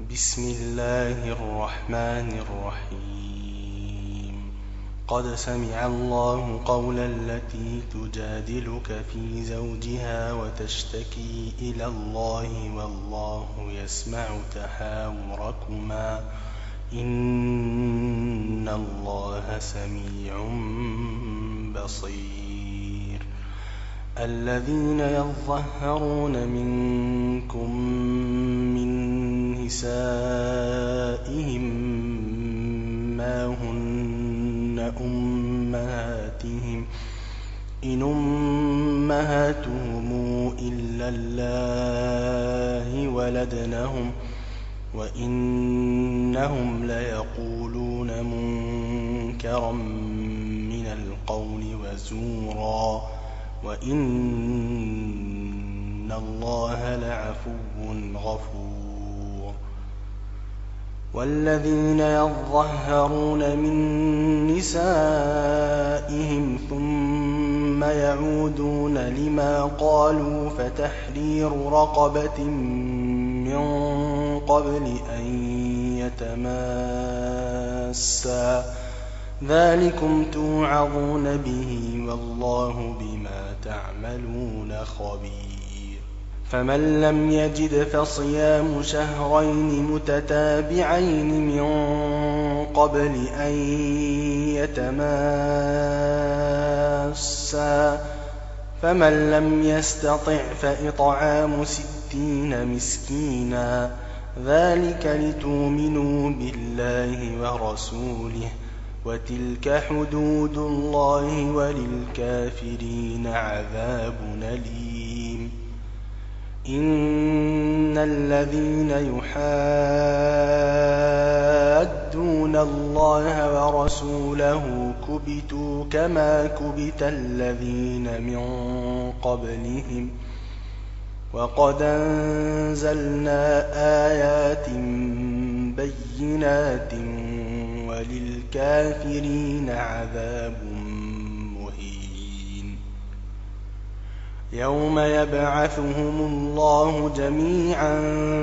بسم الله الرحمن الرحيم. قد سمع الله قول التي تجادلك في زوجها وتشتكي إلى الله والله يسمع تحاوركما إن الله سميع بصير. الذين يظهرون منكم من نسائهم ما هن أمهاتهم إن أمهاتهم إلا الله ولدنهم وإنهم ليقولون منكرا من القول وزورا وإن الله لعفو غفور. والذين يظهرون من نسائهم ثم يعودون لما قالوا فتحرير رقبة من قبل أن يتماسا ذلكم توعظون به والله بما تعملون خبير. فمن لم يجد فصيام شهرين متتابعين من قبل أن يتماسا فمن لم يستطع فإطعام 60 مسكينا ذلك لتؤمنوا بالله ورسوله وتلك حدود الله وللكافرين عذاب أليم. إن الذين يحادون الله ورسوله كبتوا كما كبت الذين من قبلهم وقد أنزلنا آيات بينات وللكافرين عذاب مهين. يوم يبعثهم الله جميعا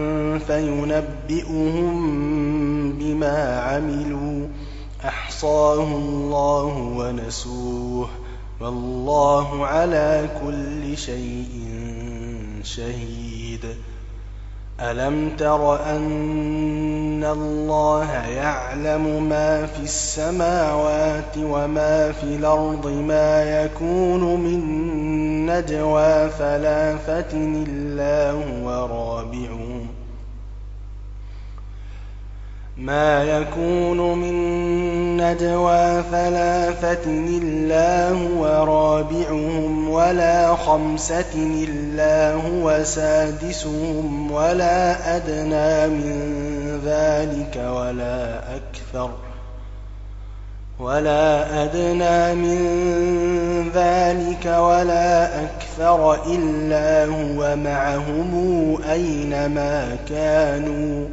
فينبئهم بما عملوا أحصاه الله ونسوه والله على كل شيء شهيد. ألم تر أن الله يعلم ما في السماوات وما في الأرض ما يكون من نجوى ثلاثة إلا هو رابعهم ما يكون من نجوى ثلاثة إلا هو رابعهم ولا 5 إلا هو سادسهم ولا أدنى من ذلك ولا أكثر إلا هو معهم أينما كانوا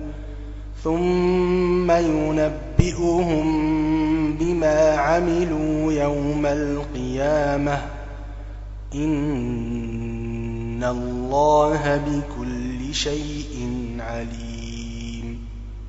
ثم ينبئهم بما عملوا يوم القيامة إن الله بكل شيء عليم.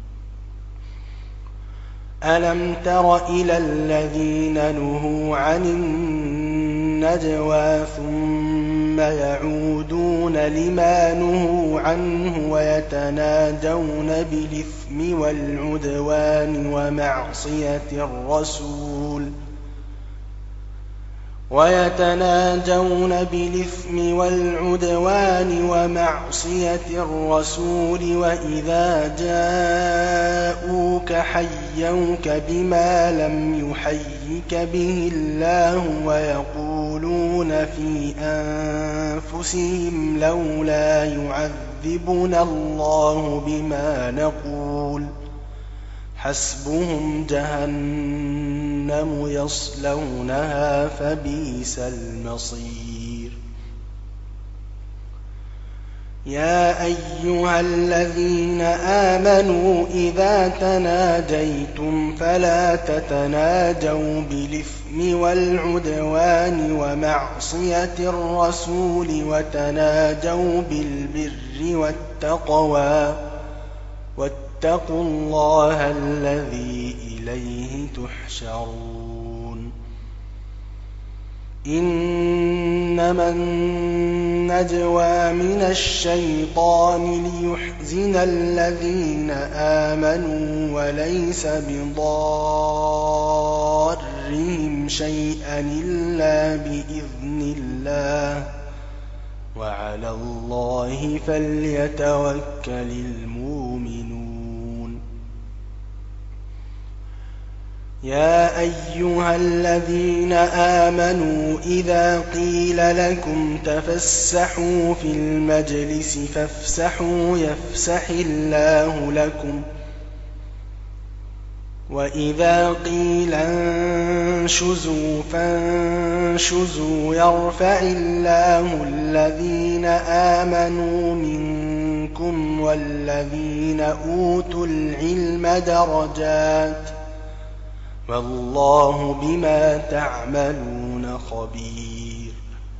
ألم تر إلى الذين نهوا عن النجوى ثم يعودون لما نهوا عنه ويتناجون بالإثم والعدوان ومعصية الرسول وإذا جاءوك حيوك بما لم يحيك به الله ويقولون في أنفسهم لولا يعذبنا الله بما نقول حسبهم جهنم يصلونها فبئس المصير. يا أيها الذين آمنوا إذا تناجيتم فلا تتناجوا بالإثم والعدوان ومعصية الرسول وتناجوا بالبر والتقوى واتقوا الله الذي إليه تحشرون. إنما النجوى من الشيطان ليحزن الذين آمنوا وليس بضارهم شيئا إلا بإذن الله وعلى الله فليتوكل المؤمنون. يا أيها الذين آمنوا إذا قيل لكم تفسحوا في المجلس فافسحوا يفسح الله لكم وإذا قيل انشزوا فانشزوا يرفع الله الذين آمنوا منكم والذين أوتوا العلم درجات والله بما تعملون خبير.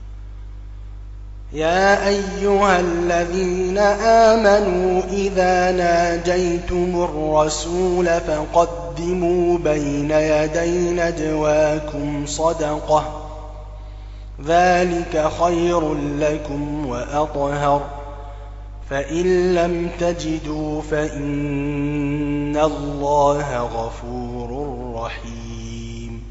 يا أيها الذين آمنوا إذا ناجيتم الرسول فقدموا بين يدي نجواكم صدقة ذلك خير لكم وأطهر فإن لم تجدوا فإن الله غفور رحيم.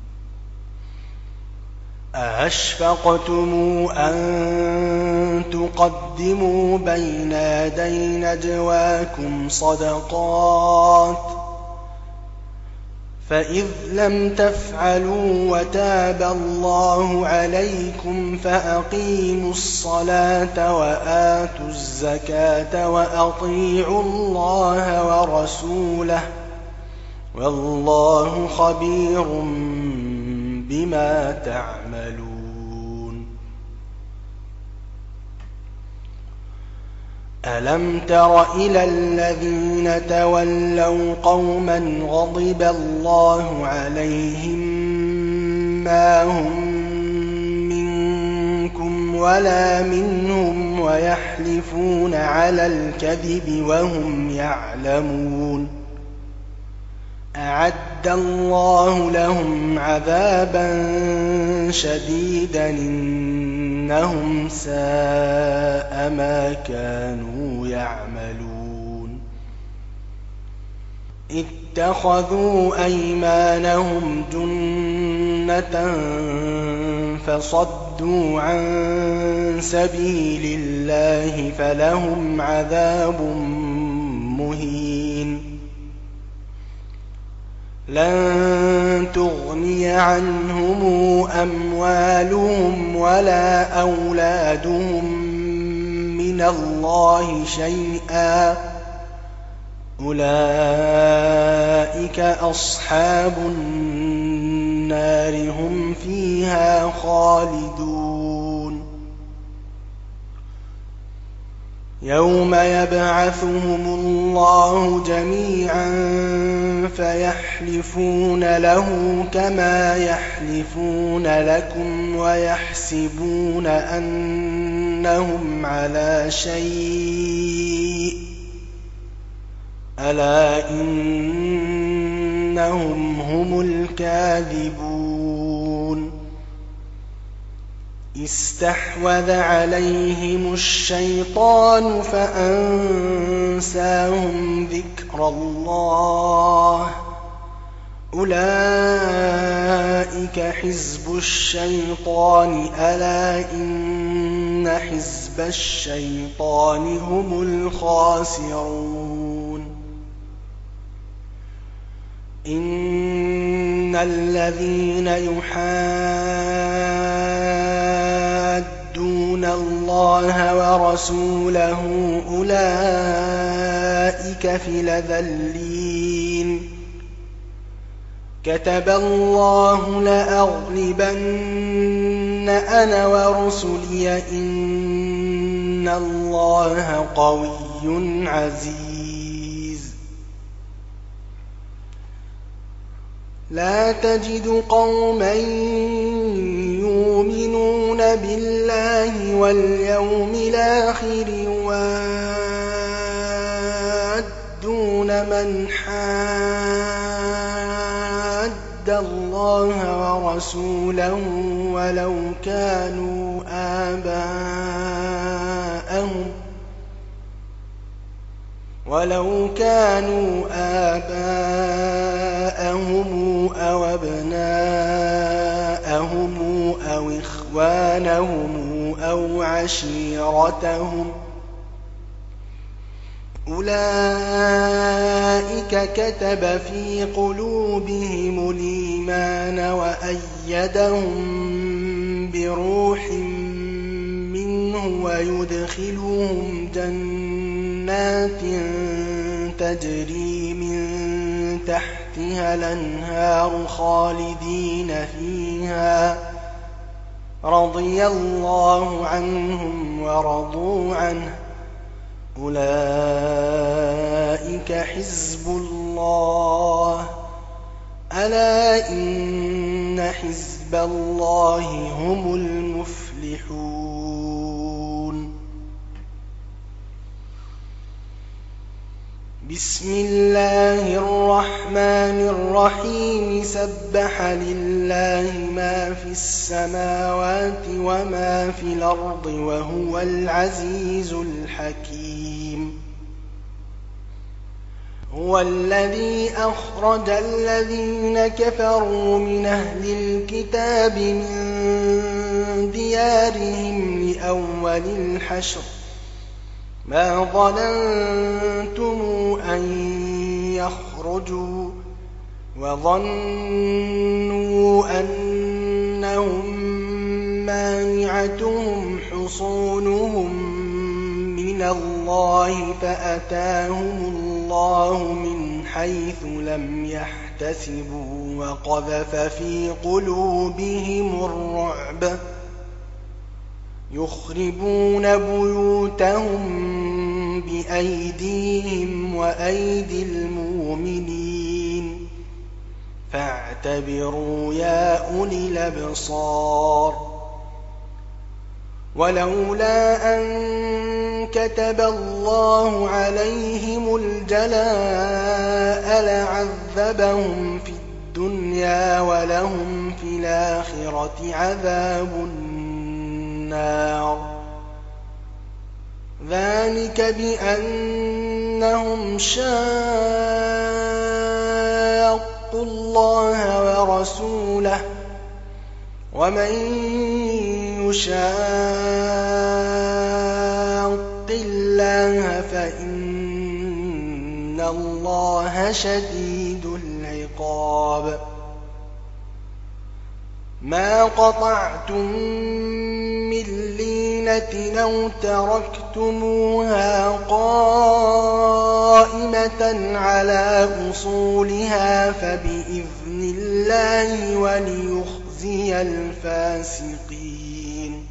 أأشفقتم أن تقدموا بين يدي نجواكم صدقات فإذ لم تفعلوا وتاب الله عليكم فأقيموا الصلاة وآتوا الزكاة وأطيعوا الله ورسوله والله خبير بما تعملون. ألم تر إلى الذين تولوا قوما غضب الله عليهم ما هم منكم ولا منهم ويحلفون على الكذب وهم يعلمون أعد الله لهم عذابا شديدا إنهم ساء ما كانوا يعملون. اتخذوا أيمانهم جنة فصدوا عن سبيل الله فلهم عذاب مهين. لن تغني عنهم أموالهم ولا أولادهم من الله شيئا أولئك أصحاب النار هم فيها خالدون. يوم يبعثهم الله جميعا فيحلفون له كما يحلفون لكم ويحسبون أنهم على شيء ألا إنهم هم الكاذبون. استحوذ عليهم الشيطان فأنساهم ذكر الله أولئك حزب الشيطان ألا إن حزب الشيطان هم الخاسرون. إن الذين يحادون الله ورسوله أولئك في الأذلين. كتب الله لأغلبن أنا ورسلي إن الله قوي عزيز. لا تجد قوما يؤمنون بالله واليوم الآخر من حاد الله ورسوله ولو كانوا آباءهم أو أبناءهم أو إخوانهم أو عشيرتهم أولئك كتب في قلوبهم الإيمان وأيدهم بروح منه ويدخلهم جنات تجري من تحتها الأنهار خالدين فيها رضي الله عنهم ورضوا عنه أولئك حزب الله ألا إن حزب الله هم المفلحون بسم الله الرحمن الرحيم سبح لله ما في السماوات وما في الأرض وهو العزيز الحكيم هو الذي أخرج الذين كفروا من أهل الكتاب من ديارهم لأول الحشر ما ظننتم أن يخرجوا وظنوا أنهم مانعتهم حصونهم من الله فأتاهم الله من حيث لم يحتسبوا وقذف في قلوبهم الرعب يخربون بيوتهم بأيديهم وأيدي المؤمنين فاعتبروا يا أولي الأبصار ولولا أن كتب الله عليهم الجلاء لعذبهم في الدنيا ولهم في الآخرة عذاب النار ذلك بأنهم شاقوا الله ورسوله ومن يشاق الله فإن الله شديد العقاب ما قطعتم من لينة أو تركتموها قائمة على أصولها فبإذن الله وليخزي الفاسقين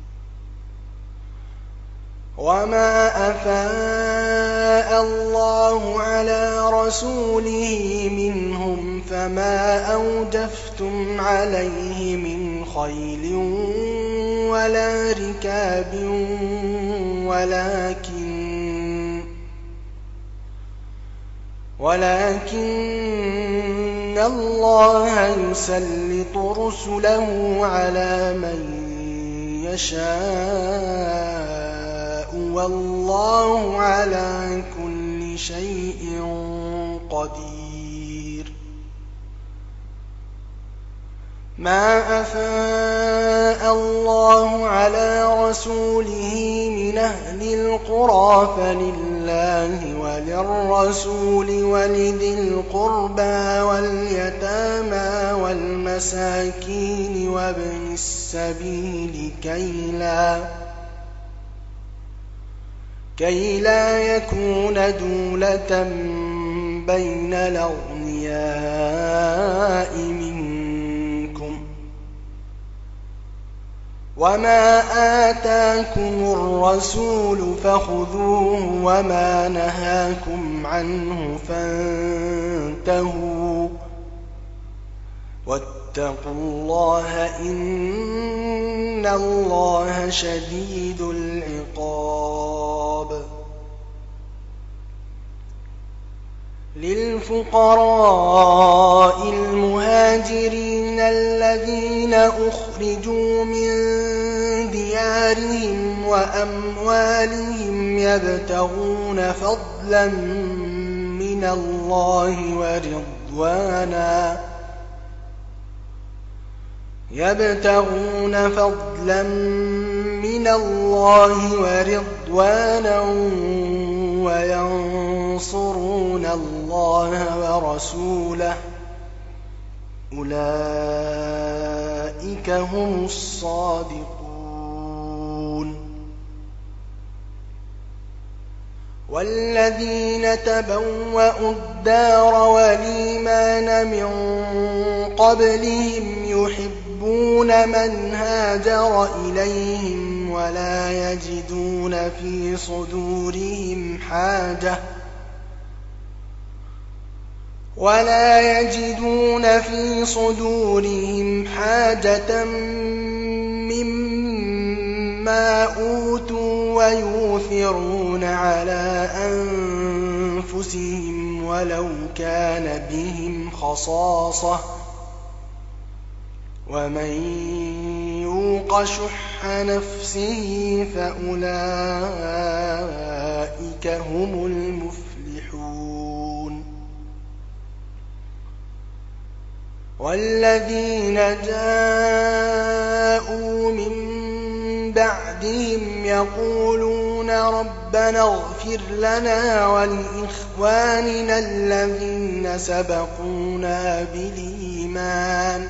وما أفاء الله على رسوله منهم فما أوجفتم عليه من خيل ولا ركاب ولكن الله يسلط رسله على من يشاء والله على كل شيء قدير ما أفاء الله على رسوله من أهل القرى فلله وللرسول ولذي القربى واليتامى والمساكين وابن السبيل كي لا يكون دولة بين الأغنياء منكم وما آتاكم الرسول فخذوه وما نهاكم عنه فانتهوا واتقوا الله إن الله شديد العقاب للفقراء المهاجرين الذين أخرجوا من ديارهم وأموالهم يبتغون فضلا من الله ورضوانا وينصرون الله ورسوله أولئك هم الصادقون. والذين تبوأوا الدار والإيمان من قبلهم يحبون من هاجر إليهم ولا يجدون في صدورهم حاجة مما أوتوا ويؤثرون على أنفسهم ولو كان بهم خصاصة ومن يوق شح نفسه فأولئك هم المفلحون. والذين جاءوا من بعدهم يقولون ربنا اغفر لنا ولإخواننا الذين سبقونا بالإيمان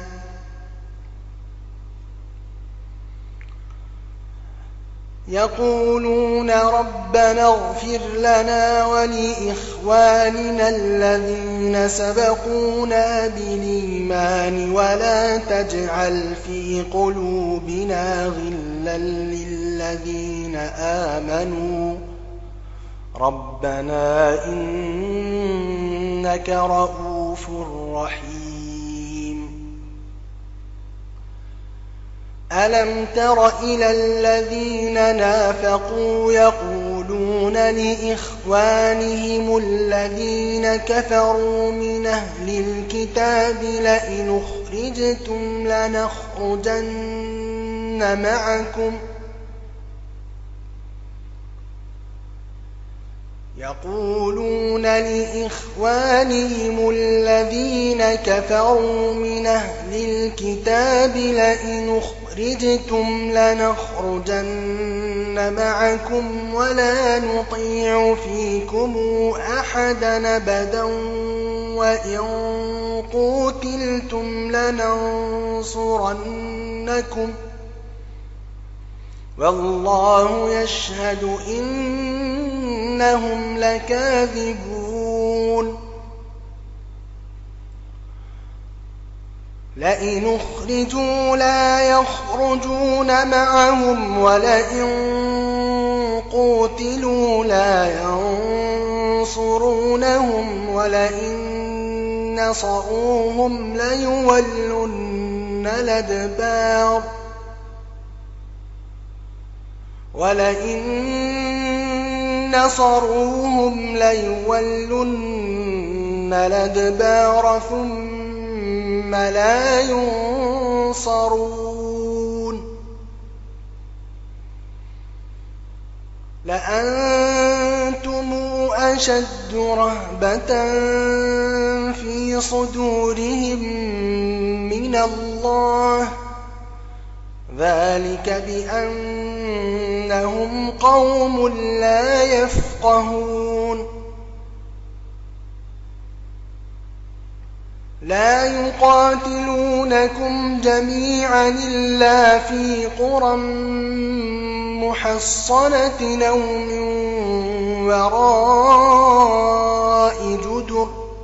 ولا تجعل في قلوبنا غلا للذين آمنوا ربنا إنك رؤوف رحيم. ألم تر إلى الذين نافقوا يقولون لإخوانهم الذين كفروا من أهل الكتاب لئن أخرجتم لنخرجن معكم ولا نطيع فيكم أحدا أبدا وإن قوتلتم لننصرنكم والله يشهد إنهم لكاذبون. لئن أخرجوا لا يخرجون معهم ولئن قوتلوا لا ينصرونهم ولئن نصروهم ليولن الأدبار ثم لا ينصرون. لأنتم أشد رهبة في صدورهم من الله ذلك بأنهم قوم لا يفقهون. لا يقاتلونكم جميعا إلا في قرى محصنة أو من وراء جدر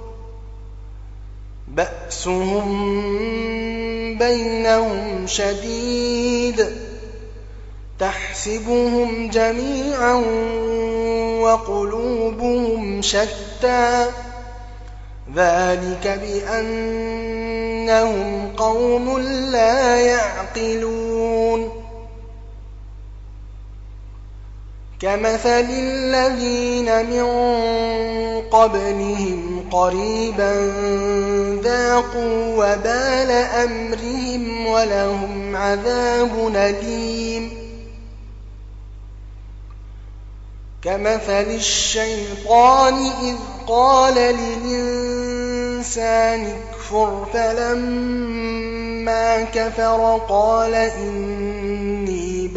بأسهم بينهم شديد تحسبهم جميعا وقلوبهم شتى ذلك بأنهم قوم لا يعقلون. كمثل الذين من قبلهم قريبا ذاقوا وبال أمرهم ولهم عذاب أليم كمثل الشيطان إذ قال للإنسان اكفر فلما كفر قال إني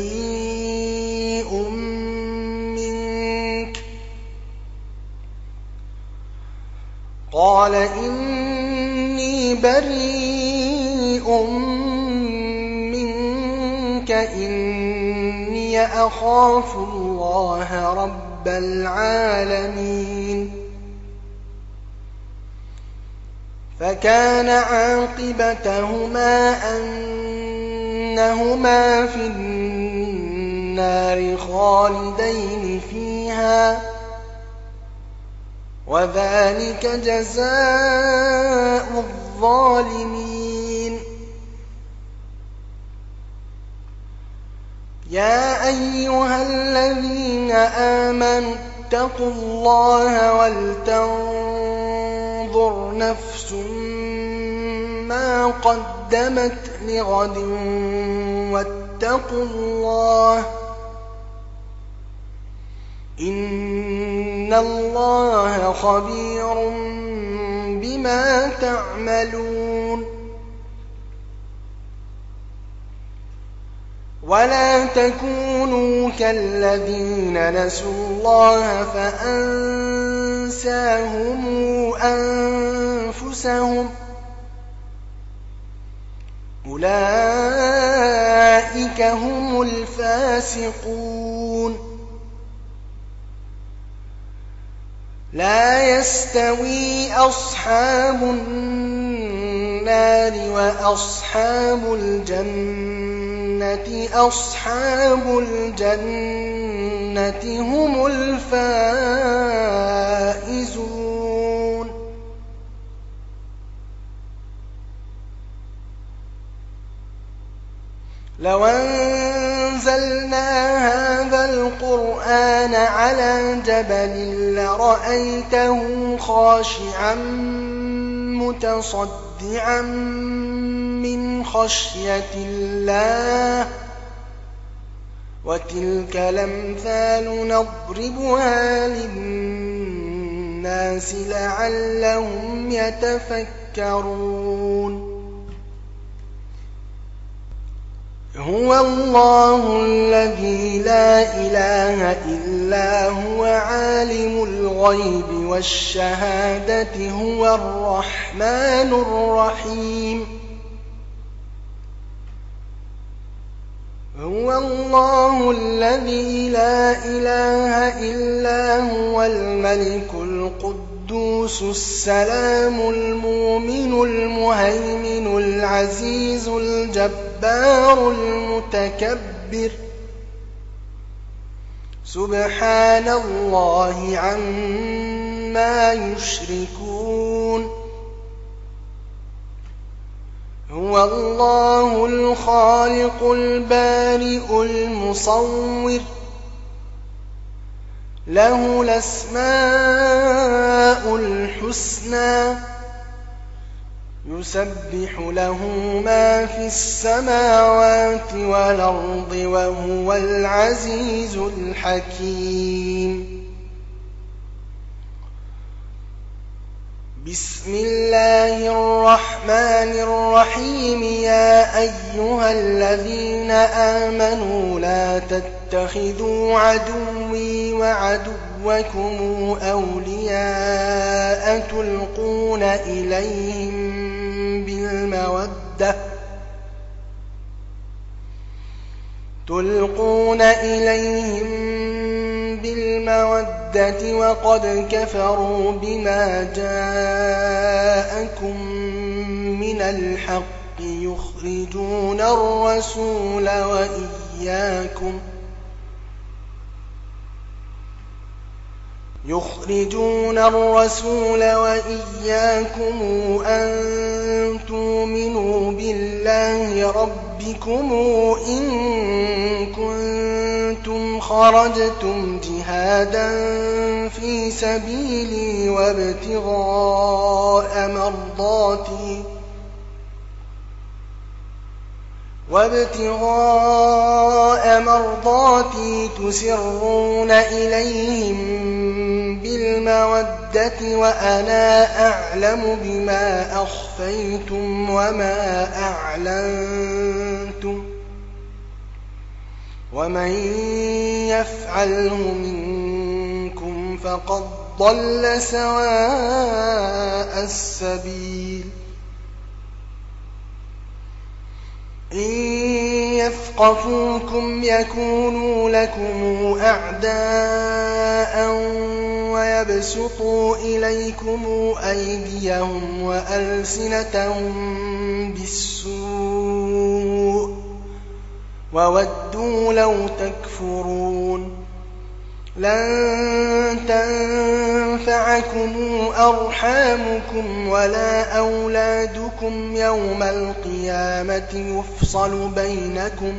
بريء منك إني أخاف الله رب العالمين فكان عاقبتهما أنهما في النار خالدين فيها وذلك جزاء الظالمين يا أيها الذين آمنوا اتقوا الله ولتنظر نفس ما قدمت لغد واتقوا الله إن الله خبير بما تعملون ولا تكونوا كالذين نسوا الله فأنساهم أنفسهم أولئك هم الفاسقون لا يستوي أصحاب النار وأصحاب الجنة أصحاب الجنة هم الفائزون لو أنزلنا هذا القرآن على جبل لرأيته خاشعا متصدعا من خشية الله وتلك الأمثال نضربها للناس لعلهم يتفكرون هو الله الذي لا إله إلا هو عالم الغيب والشهادة هو الرحمن الرحيم هو الله الذي لا إله إلا هو الملك القدوس السلام المؤمن المهيمن العزيز الجبار المتكبر سبحان الله عما يشركون هو الله الخالق البارئ المصور له الأسماء الحسنى يسبح له ما في السماوات والأرض وهو العزيز الحكيم بسم الله الرحمن الرحيم يا أيها الذين آمنوا لا تتخذوا عدوي وعدوكم أولياء تلقون إليهم بالمودة وقد كفروا بما جاءكم من الحق يخرجون الرسول وإياكم أن تؤمنوا بالله ربكم إن كنتم كنتم خرجتم جهادا في سبيلي وابتغاء مرضاتي تسرون إليهم بالمودة وأنا أعلم بما أخفيتم وما أعلنتم ومن يفعله منكم فقد ضل سواء السبيل إن يثقفوكم يكونوا لكم أعداء ويبسطوا إليكم أيديهم وألسنتهم بالسوء وودوا لو تكفرون لن تنفعكم أرحامكم ولا أولادكم يوم القيامة يفصل بينكم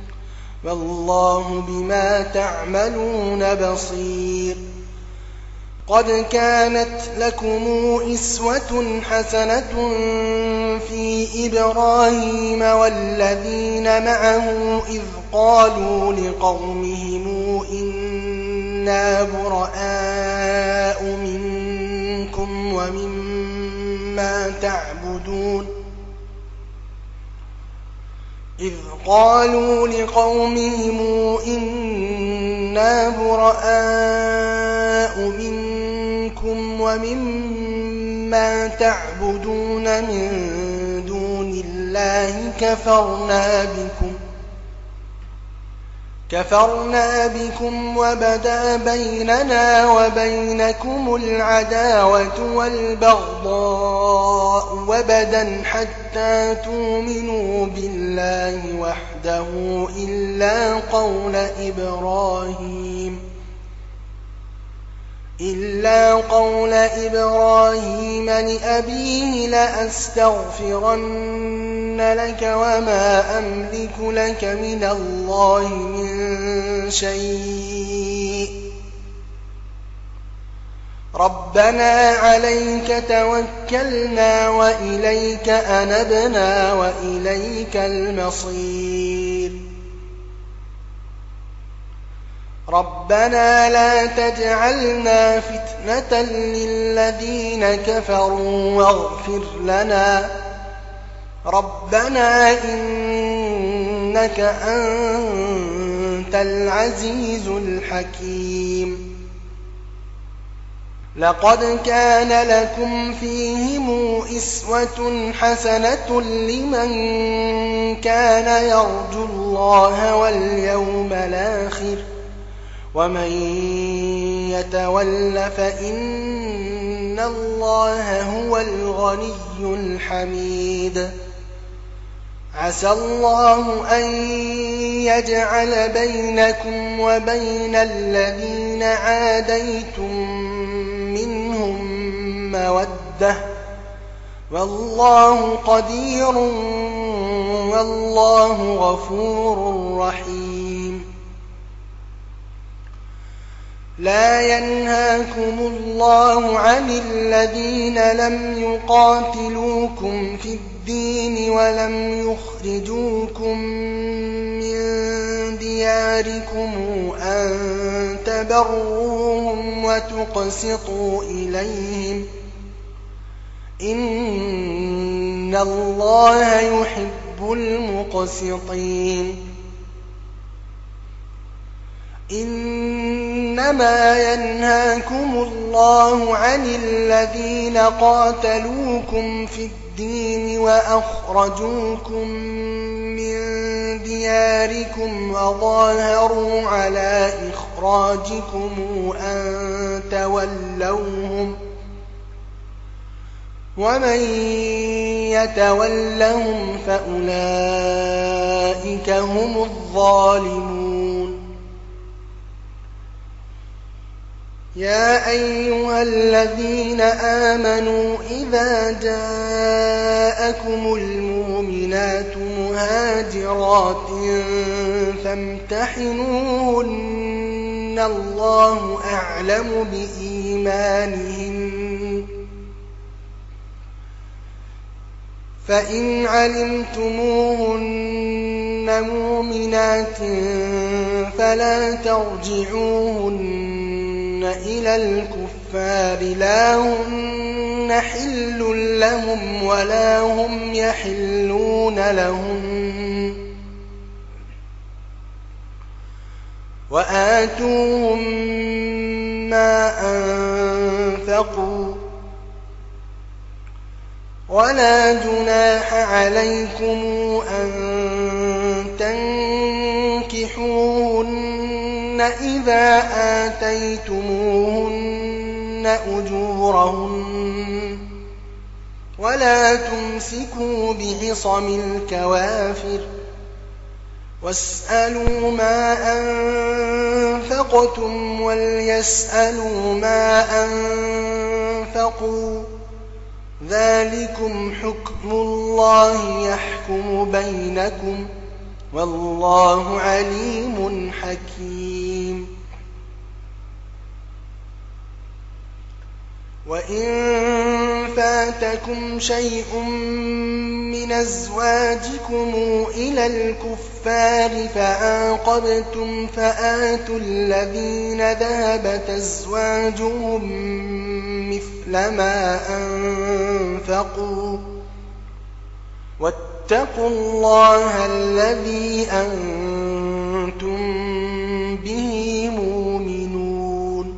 والله بما تعملون بصير قد كانت لكم أسوة حسنة في إبراهيم والذين معه إذ قالوا لقومهم إنا براء منكم ومما تعبدون من دون الله كفرنا بكم وبدا بيننا وبينكم العداوة والبغضاء وبدا حتى تؤمنوا بالله وحده إلا قول إبراهيم لأبيه لأستغفرن لك وما أملك لك من الله من شيء ربنا عليك توكلنا وإليك أنبنا وإليك المصير ربنا لا تجعلنا فتنة للذين كفروا واغفر لنا ربنا إنك أنت العزيز الحكيم لقد كان لكم فيهم أسوة حسنة لمن كان يرجو الله واليوم الآخر ومن يتول فإن الله هو الغني الحميد عسى الله أن يجعل بينكم وبين الذين عاديتم منهم مودة والله قدير والله غفور رحيم لا ينهاكم الله عن الذين لم يقاتلوكم في الدين ولم يخرجوكم من دياركم أن تبروهم وتقسطوا إليهم إن الله يحب المقسطين إنما ينهاكم الله عن الذين قاتلوكم في الدين وأخرجوكم من دياركم وظاهروا على إخراجكم أن تولوهم ومن يتولهم فأولئك هم الظالمون يا أيها الذين آمنوا إذا جاءكم المؤمنات مهاجرات فامتحنوهن الله أعلم بإيمانهن فإن علمتموهن مؤمنات فلا ترجعوهن إلى الكفار لا هن حل لهم ولا هم يحلون لهم وآتوهم ما أنفقوا ولا جناح عليكم أن تنكحوهن إذا آتيتموهن أجورهن ولا تمسكوا بعصم الكوافر واسألوا ما أنفقتم وليسألوا ما أنفقوا ذلكم حكم الله يحكم بينكم والله عليم حكيم وإن فاتكم شيء من أزواجكم إلى الكفار فعاقبتم فآتوا الذين ذهبت أزواجهم مثل ما أنفقوا واتقوا الله الذي أنتم به مؤمنون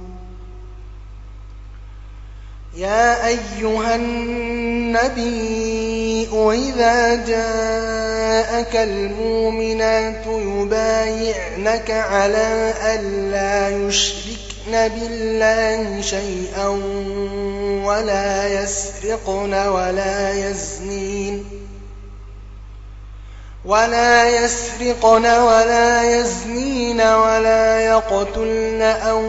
يا أيها النبي إذا جاءك المؤمنات يبايعنك على ألا يشركن بالله شيئا ولا يسرقن ولا يزنين ولا يقتلن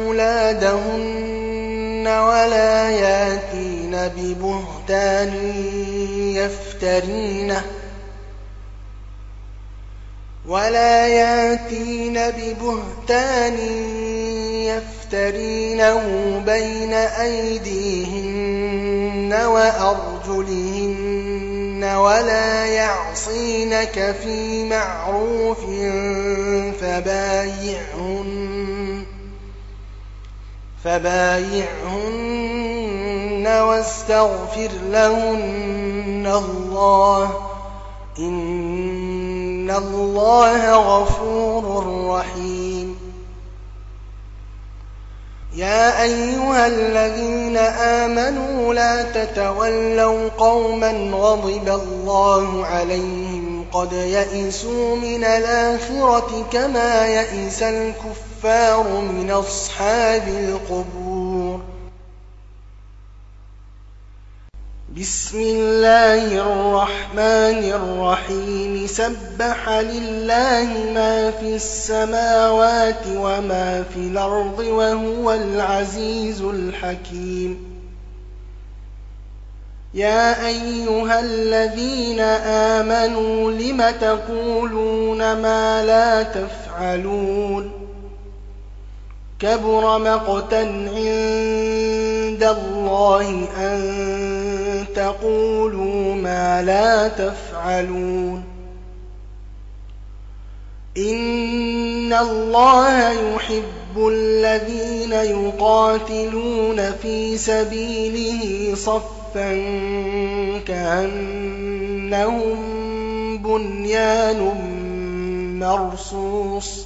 أولادهن ولا ياتين ببهتان يفترينه بين أيديهن وأرجلهن ولا يعصينك في معروف فبايعهن واستغفر لهن الله إن الله غفور رحيم يا أيها الذين آمنوا لا تتولوا قوما غضب الله عليهم قد يئسوا من الآخرة كما يئس الكفار من أصحاب القبور بسم الله الرحمن الرحيم سبح لله ما في السماوات وما في الأرض وهو العزيز الحكيم يا أيها الذين آمنوا لم تقولون ما لا تفعلون كبر مقتا عند الله أن تقولوا ما لا تفعلون إن الله يحب الذين يقاتلون في سبيله صفا كأنهم بنيان مرصوص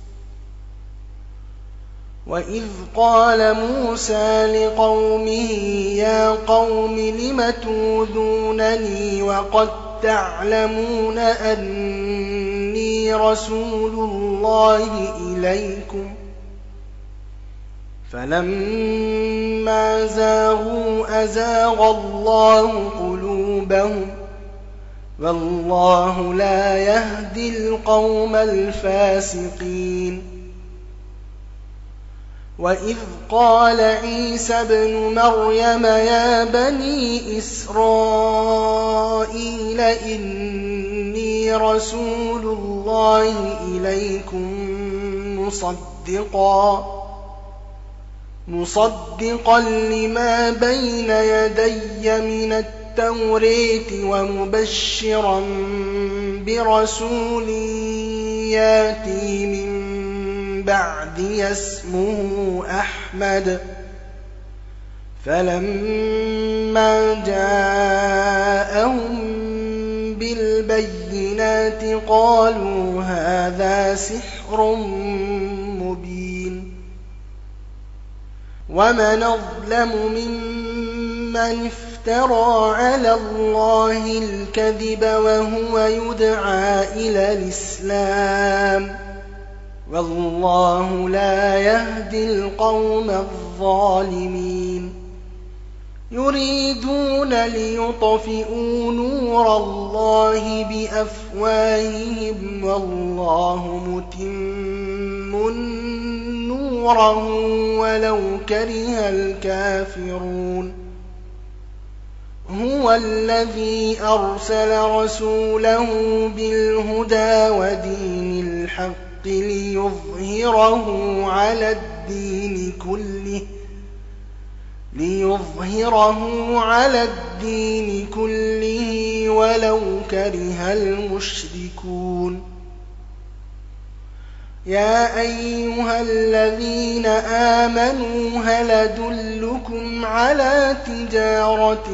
وإذ قال موسى لقومه يا قوم لم توذونني وقد تعلمون أني رسول الله إليكم فلما زاغوا أزاغ الله قلوبهم والله لا يهدي القوم الفاسقين وإذ قال عيسى ابن مريم يا بني إسرائيل إني إني رسول الله إليكم مصدقا لما بين يدي من التوراة ومبشرا برسول ياتي من بعدي اسمه أحمد. فلما جاءهم بالبينات قالوا هذا سحر مبين. ومن أظلم ممن افترى على الله الكذب وهو يدعى إلى الإسلام والله لا يهدي القوم الظالمين. يريدون ليطفئوا نور الله بأفواههم والله متم نوره ولو كره الكافرون. هو الذي أرسل رسوله بالهدى ودين الحق ليظهره على الدين كله ولو كره المشركون. يا أيها الذين آمنوا هل أدلكم على تجارة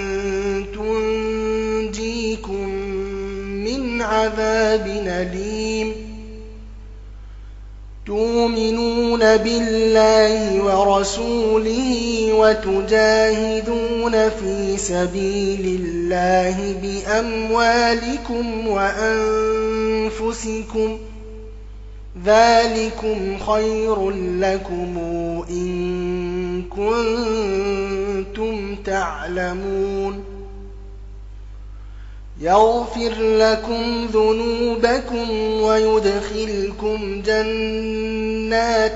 تنجيكم من عذاب أليم. تؤمنون بالله ورسوله وتجاهدون في سبيل الله بأموالكم وأنفسكم ذلكم خير لكم إن كنتم تعلمون. يغفر لكم ذنوبكم ويدخلكم جنات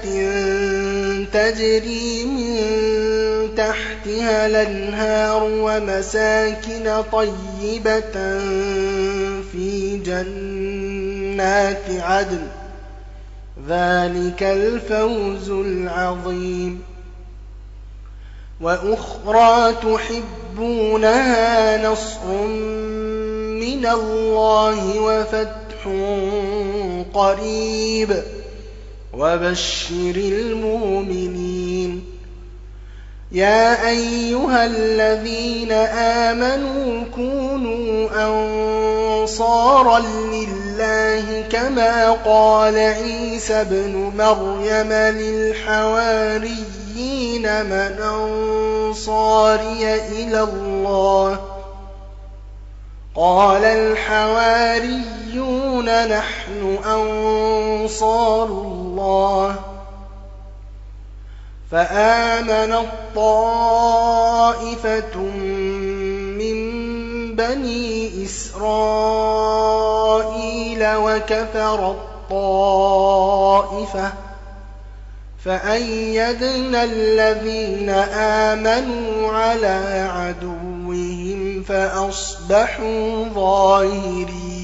تجري من تحتها الأنهار ومساكن طيبة في جنات عدن ذلك الفوز العظيم. وأخرى تحبونها نصر من الله وفتح قريب وبشر المؤمنين. يا أيها الذين آمنوا كونوا أنصارا لله كما قال عيسى ابن مريم للحواريين من أنصاري إلى الله قال الحواريون نحن أنصار الله. فآمنت طائفة من بني إسرائيل وكفرت طائفة فأيدنا الذين آمنوا على عدوهم فأصبحوا ظاهرين.